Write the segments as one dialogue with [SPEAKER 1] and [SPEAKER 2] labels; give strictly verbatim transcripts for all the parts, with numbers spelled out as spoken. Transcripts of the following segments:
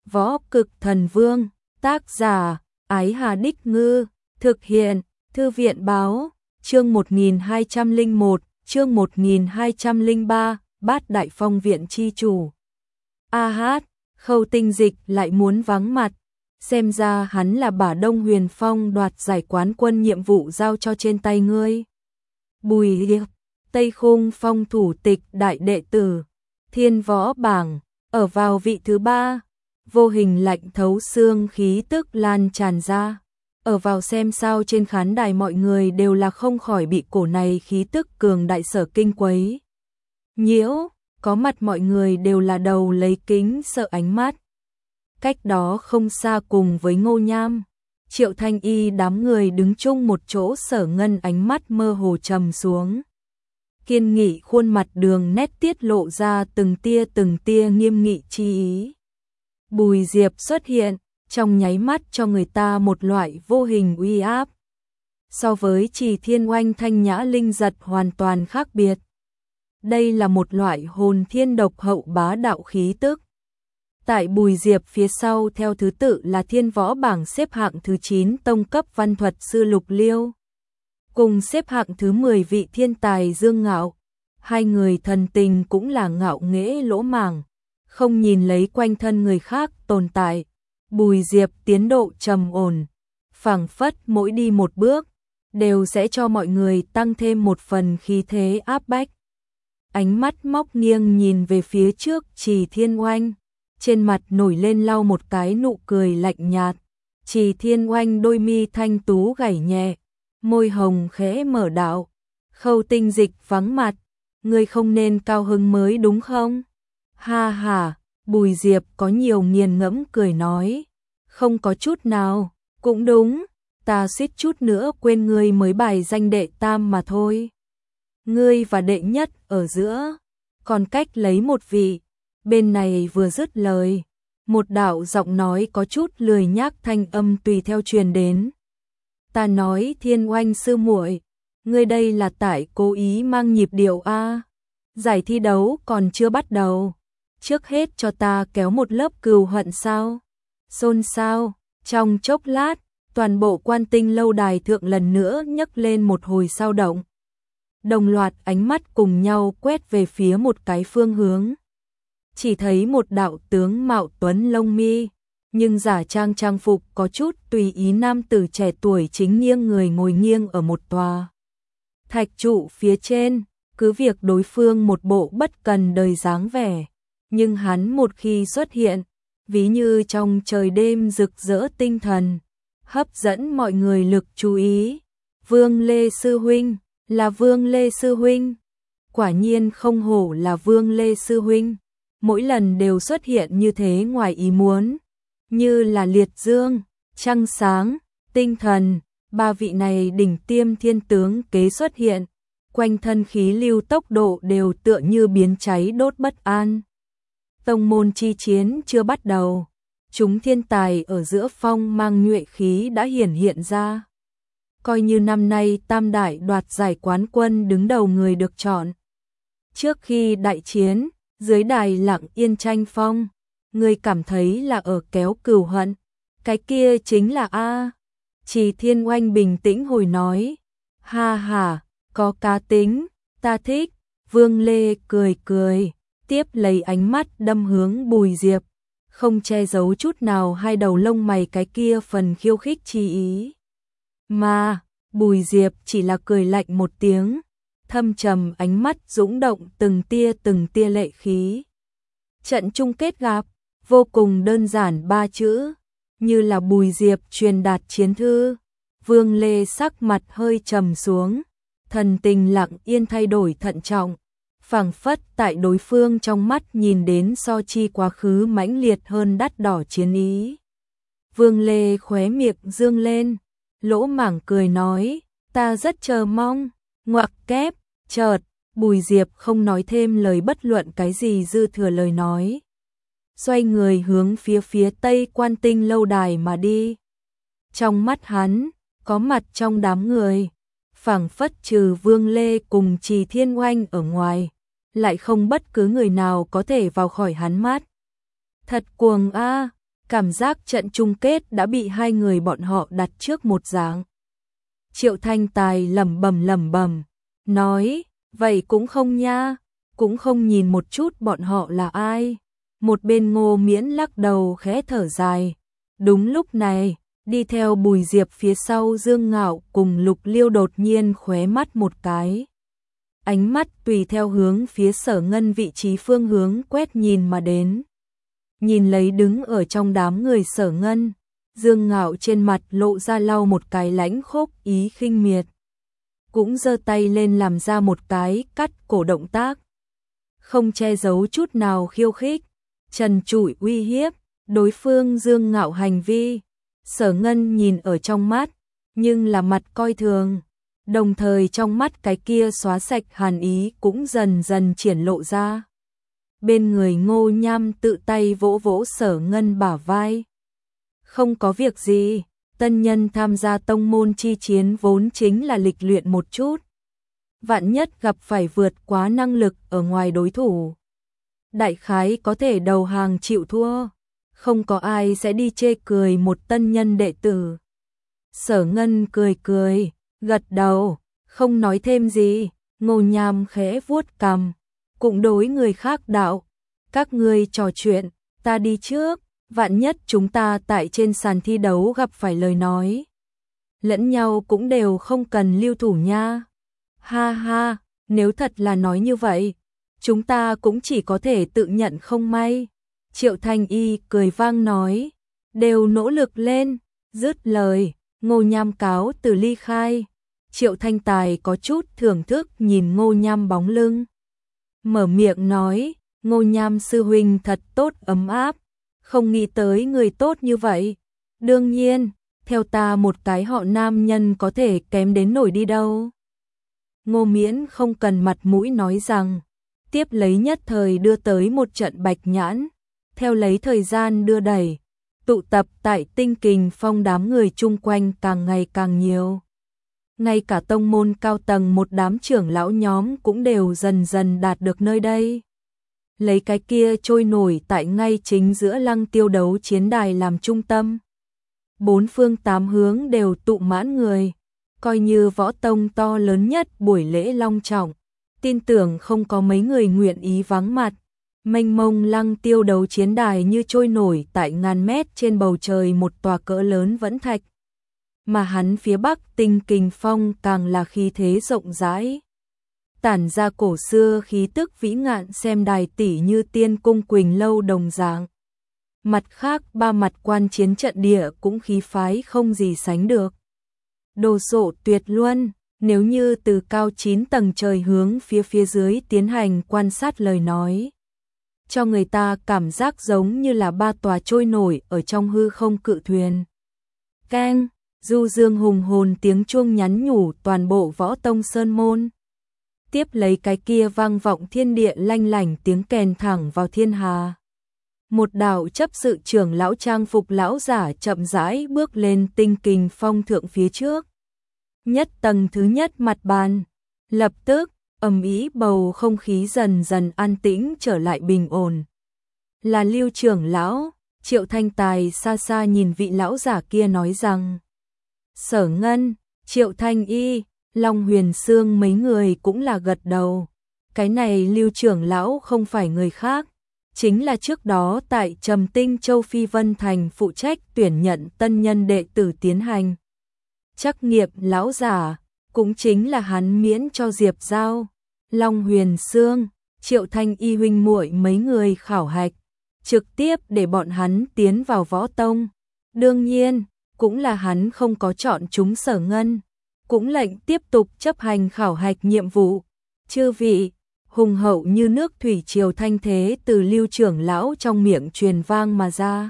[SPEAKER 1] Võ Cực Thần Vương, tác giả, Ái Hà Đích Ngư, thực hiện, Thư viện Báo, chương một nghìn hai trăm lẻ một, chương một nghìn hai trăm lẻ ba, Bát Đại Phong Viện chi chủ. A hát, Khâu Tinh Dịch lại muốn vắng mặt, xem ra hắn là bả Đông Huyền Phong đoạt giải quán quân nhiệm vụ giao cho trên tay ngươi. Bùi Hiệp, Tây Khung Phong thủ tịch đại đệ tử, Thiên Võ Bảng, ở vào vị thứ ba, vô hình lạnh thấu xương khí tức lan tràn ra. Ở vào xem sao trên khán đài mọi người đều là không khỏi bị cổ này khí tức cường đại sở kinh quấy nhiễu, có mặt mọi người đều là đầu lấy kính sợ ánh mắt. Cách đó không xa cùng với Ngô Nham, Triệu Thanh Y đám người đứng chung một chỗ, Sở Ngân ánh mắt mơ hồ trầm xuống. Kiên nghị khuôn mặt đường nét tiết lộ ra từng tia từng tia nghiêm nghị chi ý. Bùi Diệp xuất hiện, trong nháy mắt cho người ta một loại vô hình uy áp. So với Trì Thiên Oanh thanh nhã linh giật hoàn toàn khác biệt. Đây là một loại hồn thiên độc hậu bá đạo khí tức. Tại Bùi Diệp phía sau theo thứ tự là Thiên Võ Bảng xếp hạng thứ chín tông cấp văn thuật sư Lục Liêu. Cùng xếp hạng thứ mười vị thiên tài Dương Ngạo. Hai người thần tình cũng là ngạo nghễ lỗ màng, không nhìn lấy quanh thân người khác tồn tại. Bùi Diệp tiến độ trầm ổn, phảng phất mỗi đi một bước, đều sẽ cho mọi người tăng thêm một phần khí thế áp bách. Ánh mắt móc nghiêng nhìn về phía trước Trì Thiên Oanh, trên mặt nổi lên lau một cái nụ cười lạnh nhạt. Trì Thiên Oanh đôi mi thanh tú gảy nhẹ, môi hồng khẽ mở đạo. Khâu Tinh Dịch vắng mặt, ngươi không nên cao hứng mới đúng không? Ha ha, Bùi Diệp có nhiều nghiền ngẫm cười nói, không có chút nào, cũng đúng, ta suýt chút nữa quên ngươi mới bài danh đệ tam mà thôi. Ngươi và đệ nhất ở giữa, còn cách lấy một vị. Bên này vừa dứt lời, một đạo giọng nói có chút lười nhác thanh âm tùy theo truyền đến. Ta nói Thiên Oanh sư muội, ngươi đây là tại cố ý mang nhịp điệu a? Giải thi đấu còn chưa bắt đầu, trước hết cho ta kéo một lớp cừu hận sao? Xôn xao, trong chốc lát, toàn bộ Quan Tinh lâu đài thượng lần nữa nhấc lên một hồi sao động. Đồng loạt ánh mắt cùng nhau quét về phía một cái phương hướng. Chỉ thấy một đạo tướng mạo tuấn lông mi, nhưng giả trang trang phục có chút tùy ý nam tử trẻ tuổi chính nghiêng người ngồi nghiêng ở một tòa thạch trụ phía trên, cứ việc đối phương một bộ bất cần đời dáng vẻ, nhưng hắn một khi xuất hiện, ví như trong trời đêm rực rỡ tinh thần, hấp dẫn mọi người lực chú ý. Vương Lê sư huynh, là Vương Lê sư huynh. Quả nhiên không hổ là Vương Lê sư huynh, mỗi lần đều xuất hiện như thế ngoài ý muốn, như là liệt dương, trăng sáng, tinh thần, ba vị này đỉnh tiêm thiên tướng kế xuất hiện, quanh thân khí lưu tốc độ đều tựa như biến cháy đốt bất an. Tông môn chi chiến chưa bắt đầu, chúng thiên tài ở giữa phong mang nhuệ khí đã hiển hiện ra. Coi như năm nay tam đại đoạt giải quán quân đứng đầu người được chọn. Trước khi đại chiến, dưới đài lặng yên tranh phong, người cảm thấy là ở kéo cừu hận, cái kia chính là A. Trì Thiên Oanh bình tĩnh hồi nói, ha ha, có cá tính, ta thích. Vương Lê cười cười, tiếp lấy ánh mắt đâm hướng Bùi Diệp, không che giấu chút nào hai đầu lông mày cái kia phần khiêu khích chi ý. Mà, Bùi Diệp chỉ là cười lạnh một tiếng, thâm trầm ánh mắt dũng động từng tia từng tia lệ khí. Trận chung kết gặp, vô cùng đơn giản ba chữ, như là Bùi Diệp truyền đạt chiến thư. Vương Lê sắc mặt hơi trầm xuống, thần tình lặng yên thay đổi thận trọng, phảng phất tại đối phương trong mắt nhìn đến so chi quá khứ mãnh liệt hơn đắt đỏ chiến ý. Vương Lê khóe miệng dương lên, lỗ mảng cười nói, ta rất chờ mong. Ngoặc kép, chợt, Bùi Diệp không nói thêm lời bất luận cái gì dư thừa lời nói. Xoay người hướng phía phía tây Quan Tinh lâu đài mà đi. Trong mắt hắn, có mặt trong đám người, phảng phất trừ Vương Lê cùng Trì Thiên Oanh ở ngoài, lại không bất cứ người nào có thể vào khỏi hắn mắt. Thật cuồng a, cảm giác trận chung kết đã bị hai người bọn họ đặt trước một dạng. Triệu Thanh Tài lẩm bẩm lẩm bẩm, nói, vậy cũng không nha, cũng không nhìn một chút bọn họ là ai. Một bên Ngô Miễn lắc đầu khẽ thở dài. Đúng lúc này, đi theo Bùi Diệp phía sau Dương Ngạo cùng Lục Liêu đột nhiên khóe mắt một cái. Ánh mắt tùy theo hướng phía Sở Ngân vị trí phương hướng quét nhìn mà đến. Nhìn lấy đứng ở trong đám người Sở Ngân, Dương Ngạo trên mặt lộ ra lau một cái lãnh khốc ý khinh miệt. Cũng giơ tay lên làm ra một cái cắt cổ động tác. Không che giấu chút nào khiêu khích, trần trụi uy hiếp, đối phương Dương Ngạo hành vi. Sở Ngân nhìn ở trong mắt, nhưng là mặt coi thường. Đồng thời trong mắt cái kia xóa sạch hàn ý cũng dần dần triển lộ ra. Bên người Ngô Nham tự tay vỗ vỗ Sở Ngân bả vai. Không có việc gì, tân nhân tham gia tông môn chi chiến vốn chính là lịch luyện một chút. Vạn nhất gặp phải vượt quá năng lực ở ngoài đối thủ. Đại khái có thể đầu hàng chịu thua. Không có ai sẽ đi chê cười một tân nhân đệ tử. Sở Ngân cười cười, gật đầu, không nói thêm gì. Ngô Nham khẽ vuốt cằm, cũng đối người khác đạo. Các ngươi trò chuyện, ta đi trước, vạn nhất chúng ta tại trên sàn thi đấu gặp phải lời nói. Lẫn nhau cũng đều không cần lưu thủ nha. Ha ha, nếu thật là nói như vậy, chúng ta cũng chỉ có thể tự nhận không may. Triệu Thanh Y cười vang nói, đều nỗ lực lên, dứt lời, Ngô Nham cáo từ ly khai. Triệu Thanh Tài có chút thưởng thức nhìn Ngô Nham bóng lưng. Mở miệng nói, Ngô Nham sư huynh thật tốt ấm áp, không nghĩ tới người tốt như vậy. Đương nhiên, theo ta một cái họ nam nhân có thể kém đến nổi đi đâu. Ngô Miễn không cần mặt mũi nói rằng, tiếp lấy nhất thời đưa tới một trận bạch nhãn, theo lấy thời gian đưa đẩy, tụ tập tại Tinh Kình Phong đám người chung quanh càng ngày càng nhiều. Ngay cả tông môn cao tầng một đám trưởng lão nhóm cũng đều dần dần đạt được nơi đây. Lấy cái kia trôi nổi tại ngay chính giữa lăng tiêu đấu chiến đài làm trung tâm. Bốn phương tám hướng đều tụ mãn người, coi như võ tông to lớn nhất buổi lễ long trọng, tin tưởng không có mấy người nguyện ý vắng mặt. Mênh mông lăng tiêu đấu chiến đài như trôi nổi tại ngàn mét trên bầu trời một tòa cỡ lớn vẫn thạch. Mà hắn phía bắc Tinh Kình Phong càng là khí thế rộng rãi. Tản ra cổ xưa khí tức vĩ ngạn xem đài tỷ như tiên cung Quỳnh lâu đồng dạng. Mặt khác ba mặt quan chiến trận địa cũng khí phái không gì sánh được. Đồ sộ tuyệt luân, nếu như từ cao chín tầng trời hướng phía phía dưới tiến hành quan sát lời nói. Cho người ta cảm giác giống như là ba tòa trôi nổi ở trong hư không cự thuyền. Keng, du dương hùng hồn tiếng chuông nhắn nhủ toàn bộ võ tông sơn môn. Tiếp lấy cái kia vang vọng thiên địa lanh lảnh tiếng kèn thẳng vào thiên hà. Một đạo chấp sự trưởng lão trang phục lão giả chậm rãi bước lên Tinh Kình Phong thượng phía trước. Nhất tầng thứ nhất mặt bàn, lập tức ầm ĩ bầu không khí dần dần an tĩnh trở lại bình ổn. Là Lưu trưởng lão, Triệu Thanh Tài xa xa nhìn vị lão giả kia nói rằng. Sở Ngân, Triệu Thanh Y, Long Huyền Sương mấy người cũng là gật đầu. Cái này Lưu trưởng lão không phải người khác, chính là trước đó tại Trầm Tinh Châu Phi Vân Thành phụ trách tuyển nhận tân nhân đệ tử tiến hành. Trắc nghiệp lão giả, cũng chính là hắn miễn cho Diệp Giao, Long Huyền Sương, Triệu Thanh Y huynh muội mấy người khảo hạch, trực tiếp để bọn hắn tiến vào võ tông. Đương nhiên, cũng là hắn không có chọn chúng Sở Ngân, cũng lệnh tiếp tục chấp hành khảo hạch nhiệm vụ. Chư vị, hùng hậu như nước thủy triều thanh thế từ Lưu trưởng lão trong miệng truyền vang mà ra.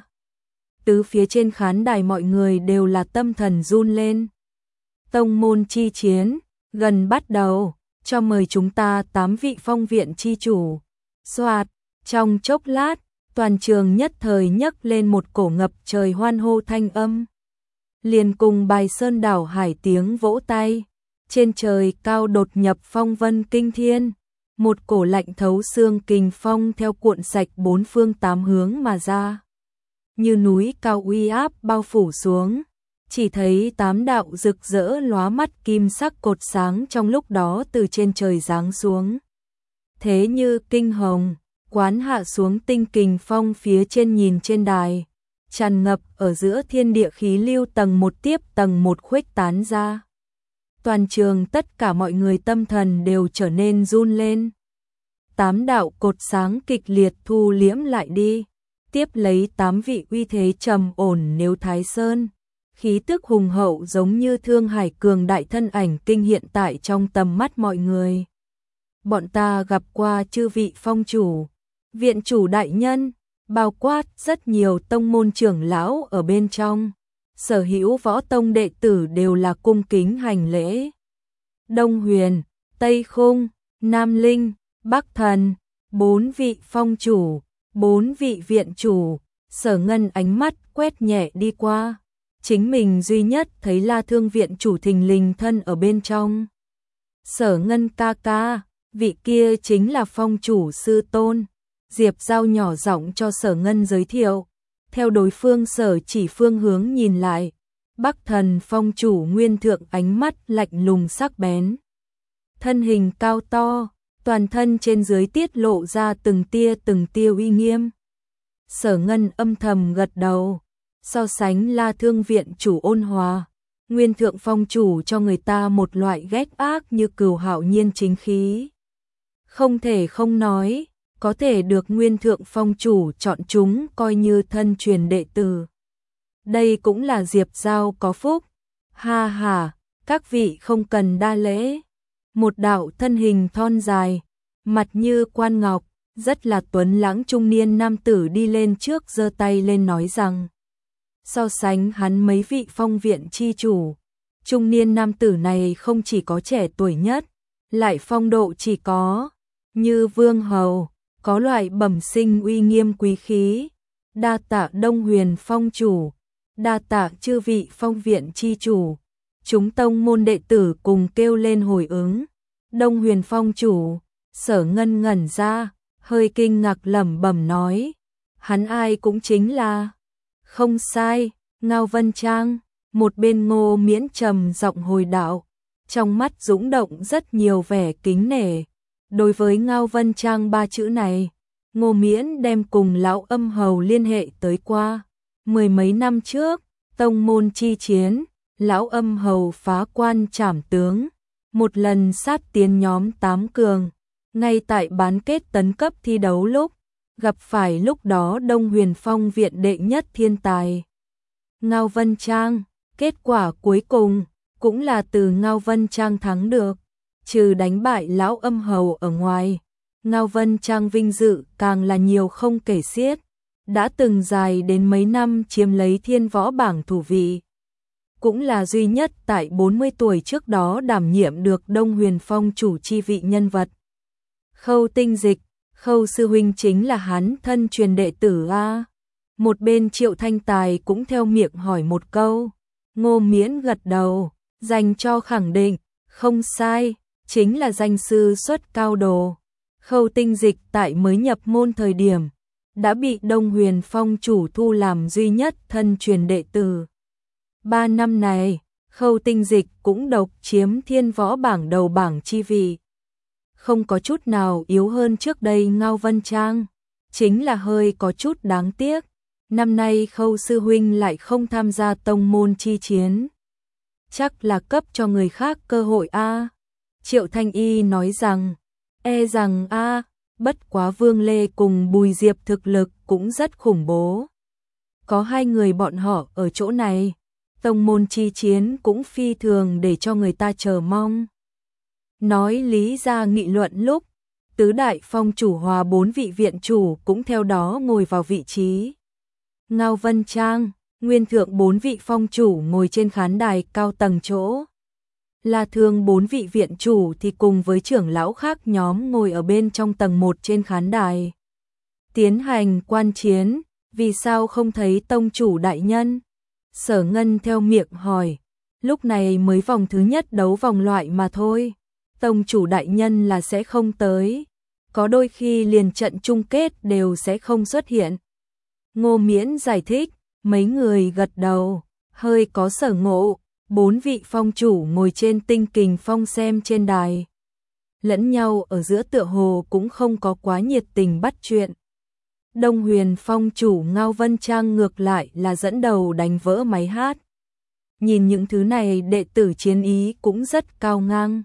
[SPEAKER 1] Tứ phía trên khán đài mọi người đều là tâm thần run lên. Tông môn chi chiến, gần bắt đầu, cho mời chúng ta tám vị phong viện chi chủ. Soạt, trong chốc lát, toàn trường nhất thời nhấc lên một cổ ngập trời hoan hô thanh âm. Liền cùng bài sơn đảo hải tiếng vỗ tay, trên trời cao đột nhập phong vân kinh thiên, một cổ lạnh thấu xương kình phong theo cuộn sạch bốn phương tám hướng mà ra. như núi cao uy áp bao phủ xuống. Chỉ thấy tám đạo rực rỡ lóa mắt kim sắc cột sáng trong lúc đó từ trên trời giáng xuống. Thế như kinh hồng, quán hạ xuống tinh kình phong phía trên nhìn trên đài, tràn ngập ở giữa thiên địa khí lưu tầng một tiếp tầng một khuếch tán ra. Toàn trường tất cả mọi người tâm thần đều trở nên run lên. Tám đạo cột sáng kịch liệt thu liễm lại đi, tiếp lấy tám vị uy thế trầm ổn nếu Thái Sơn. Khí tức hùng hậu giống như Thương Hải cường đại thân ảnh kinh hiện tại trong tầm mắt mọi người. Bọn ta gặp qua chư vị phong chủ, viện chủ đại nhân, bao quát rất nhiều tông môn trưởng lão ở bên trong. Sở hữu võ tông đệ tử đều là cung kính hành lễ. Đông Huyền, Tây Khung, Nam Linh, Bắc Thần, bốn vị phong chủ, bốn vị viện chủ, Sở Ngân ánh mắt quét nhẹ đi qua. Chính mình duy nhất thấy La Thương viện chủ thình lình thân ở bên trong. Sở Ngân ca ca, vị kia chính là phong chủ sư tôn. Diệp Giao nhỏ giọng cho Sở Ngân giới thiệu. Theo đối phương sở chỉ phương hướng nhìn lại, Bắc Thần phong chủ nguyên thượng ánh mắt lạnh lùng sắc bén. Thân hình cao to, toàn thân trên dưới tiết lộ ra từng tia từng tia uy nghiêm. Sở Ngân âm thầm gật đầu. So sánh La Thương viện chủ ôn hòa, nguyên thượng phong chủ cho người ta một loại ghét ác như cừu hạo nhiên chính khí. Không thể không nói, có thể được nguyên thượng phong chủ chọn chúng coi như thân truyền đệ tử. Đây cũng là Diệp Giao có phúc. Ha ha, các vị không cần đa lễ. Một đạo thân hình thon dài, mặt như quan ngọc, rất là tuấn lãng trung niên nam tử đi lên trước giơ tay lên nói rằng. So sánh hắn mấy vị phong viện chi chủ, trung niên nam tử này không chỉ có trẻ tuổi nhất, lại phong độ chỉ có như vương hầu, có loại bẩm sinh uy nghiêm quý khí. Đa tạ Đông Huyền phong chủ, đa tạ chư vị phong viện chi chủ. Chúng tông môn đệ tử cùng kêu lên hồi ứng. Đông Huyền phong chủ, Sở Ngân ngẩn ra, hơi kinh ngạc lẩm bẩm nói, hắn ai cũng chính là. Không sai, Ngao Vân Trang, một bên Ngô Miễn trầm giọng hồi đạo, trong mắt dũng động rất nhiều vẻ kính nể. Đối với Ngao Vân Trang ba chữ này, Ngô Miễn đem cùng lão âm hầu liên hệ tới qua. Mười mấy năm trước, tông môn chi chiến, lão âm hầu phá quan trảm tướng, một lần sát tiến nhóm tám cường, ngay tại bán kết tấn cấp thi đấu lúc, gặp phải lúc đó Đông Huyền phong viện đệ nhất thiên tài. Ngao Vân Trang, kết quả cuối cùng, cũng là từ Ngao Vân Trang thắng được, trừ đánh bại lão âm hầu ở ngoài. Ngao Vân Trang vinh dự càng là nhiều không kể xiết, đã từng dài đến mấy năm chiếm lấy thiên võ bảng thủ vị. Cũng là duy nhất tại bốn mươi tuổi trước đó đảm nhiệm được Đông Huyền phong chủ chi vị nhân vật. Khâu Tinh Dịch, Khâu sư huynh chính là hắn thân truyền đệ tử a. Một bên Triệu Thanh Tài cũng theo miệng hỏi một câu. Ngô Miễn gật đầu, dành cho khẳng định, không sai, chính là danh sư xuất cao đồ. Khâu Tinh Dịch tại mới nhập môn thời điểm, đã bị Đông Huyền phong chủ thu làm duy nhất thân truyền đệ tử. Ba năm này, Khâu Tinh Dịch cũng độc chiếm thiên võ bảng đầu bảng chi vị. Không có chút nào yếu hơn trước đây Ngao Vân Trang, chính là hơi có chút đáng tiếc. Năm nay Khâu sư huynh lại không tham gia tông môn chi chiến. Chắc là cấp cho người khác cơ hội a. Triệu Thanh Y nói rằng, e rằng a, bất quá Vương Lê cùng Bùi Diệp thực lực cũng rất khủng bố. Có hai người bọn họ ở chỗ này, tông môn chi chiến cũng phi thường để cho người ta chờ mong. Nói lý ra nghị luận lúc, tứ đại phong chủ hòa bốn vị viện chủ cũng theo đó ngồi vào vị trí. Ngao Vân Trang, nguyên thượng bốn vị phong chủ ngồi trên khán đài cao tầng chỗ. La Thương bốn vị viện chủ thì cùng với trưởng lão khác nhóm ngồi ở bên trong tầng một trên khán đài. Tiến hành quan chiến, vì sao không thấy tông chủ đại nhân? Sở Ngân theo miệng hỏi, lúc này mới vòng thứ nhất đấu vòng loại mà thôi. Tông chủ đại nhân là sẽ không tới, có đôi khi liền trận chung kết đều sẽ không xuất hiện. Ngô Miễn giải thích, mấy người gật đầu, hơi có sở ngộ, bốn vị phong chủ ngồi trên tinh kình phong xem trên đài. Lẫn nhau ở giữa tựa hồ cũng không có quá nhiệt tình bắt chuyện. Đông Huyền phong chủ Ngao Vân Trang ngược lại là dẫn đầu đánh vỡ máy hát. Nhìn những thứ này đệ tử chiến ý cũng rất cao ngang.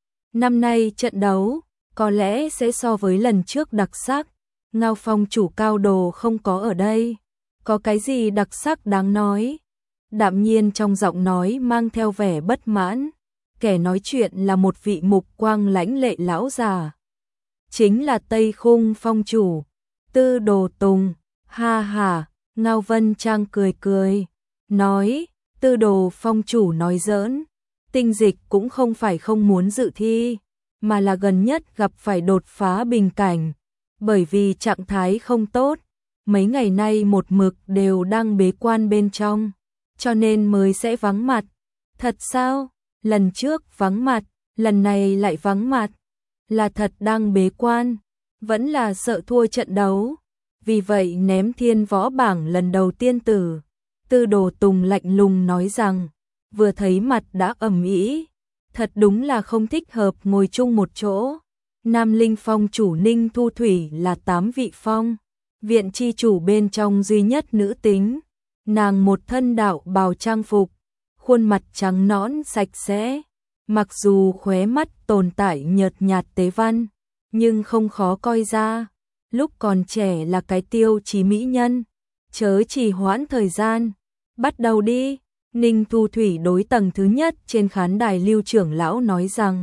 [SPEAKER 1] Năm nay trận đấu có lẽ sẽ so với lần trước đặc sắc. Ngao phong chủ Cao Đồ không có ở đây. Có cái gì đặc sắc đáng nói? Đạm nhiên trong giọng nói mang theo vẻ bất mãn. Kẻ nói chuyện là một vị mục quang lãnh lệ lão già. Chính là Tây Khung phong chủ, Tư Đồ Tùng. Ha ha, Ngao Vân Trang cười cười, nói, Tư Đồ phong chủ nói giỡn. Tinh dịch cũng không phải không muốn dự thi, mà là gần nhất gặp phải đột phá bình cảnh. Bởi vì trạng thái không tốt, mấy ngày nay một mực đều đang bế quan bên trong, cho nên mới sẽ vắng mặt. Thật sao? Lần trước vắng mặt, lần này lại vắng mặt. Là thật đang bế quan, vẫn là sợ thua trận đấu. Vì vậy ném thiên võ bảng lần đầu tiên tử. Tư Đồ Tùng lạnh lùng nói rằng, vừa thấy mặt đã ầm ĩ, thật đúng là không thích hợp ngồi chung một chỗ. Nam Linh phong chủ Ninh Thu Thủy là tám vị phong viện chi chủ bên trong duy nhất nữ tính. Nàng một thân đạo bào trang phục, khuôn mặt trắng nõn sạch sẽ, mặc dù khóe mắt tồn tại nhợt nhạt tế văn, nhưng không khó coi ra. Lúc còn trẻ là cái tiêu chí mỹ nhân, chớ trì hoãn thời gian, bắt đầu đi. Ninh Thu Thủy đối tầng thứ nhất trên khán đài Lưu trưởng lão nói rằng,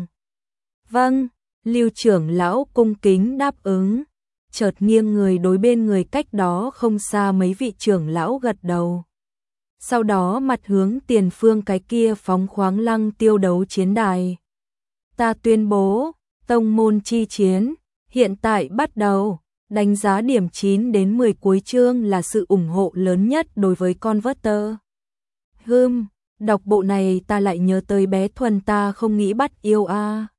[SPEAKER 1] vâng. Lưu trưởng lão cung kính đáp ứng, chợt nghiêng người đối bên người cách đó không xa mấy vị trưởng lão gật đầu. Sau đó mặt hướng tiền phương cái kia phóng khoáng lăng tiêu đấu chiến đài. Ta tuyên bố, tông môn chi chiến, hiện tại bắt đầu, đánh giá điểm chín đến mười cuối chương là sự ủng hộ lớn nhất đối với Converter. Hừm, đọc bộ này ta lại nhớ tới bé Thuần ta không nghĩ bắt yêu a. À.